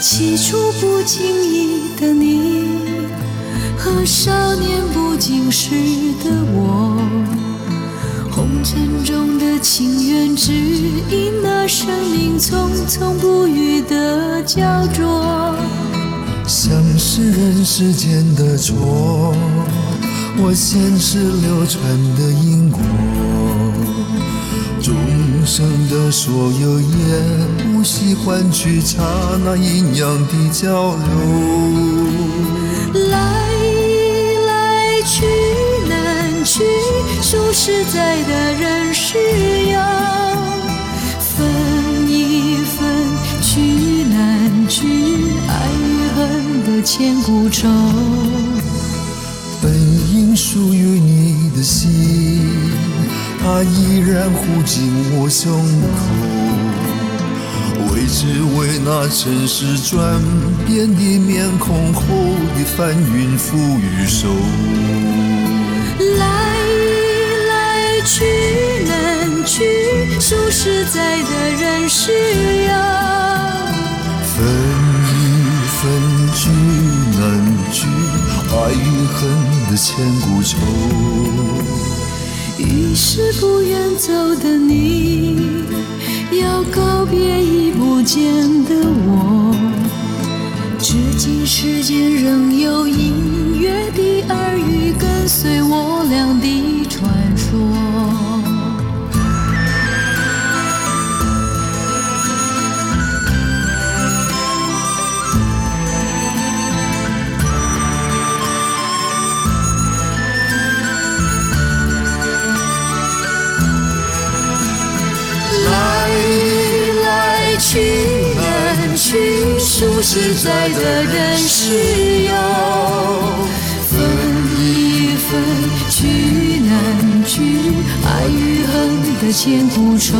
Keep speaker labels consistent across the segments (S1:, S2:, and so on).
S1: 起初不经意的你，和少年不经事的我，红尘中的情缘，只因那生命匆匆不语的焦灼。
S2: 像是人世间的错，我前世流传的因果，众生的所有也不惜换取刹那阴阳的交流。
S1: 来去难去，说实在的人是有，分一分聚难聚，爱与恨的千古愁。
S2: 本应属于你的心，它依然护紧我胸口，为只为那尘世转变的面孔后的翻云覆雨手。
S1: 来去难去，说实在的人是有，
S2: 分一分聚难聚，爱与恨的千古愁。
S1: 于是不愿走的你，要告别已不见的我，至今世间仍有隐约的耳语，跟随我俩的传说。来去难去，说实在的人是有，分一分聚难聚，爱与恨的千古愁。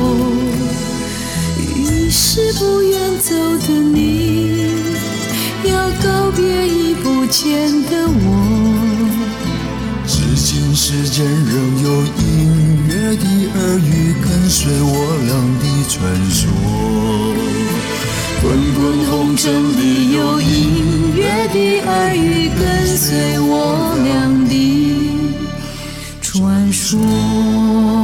S1: 于是不愿走的你，要告别已不见的我，
S2: 至今世间仍有隐约的耳语，跟随我俩的传说。
S1: 滚滚红尘里有隐约的耳语，跟随我俩的传说。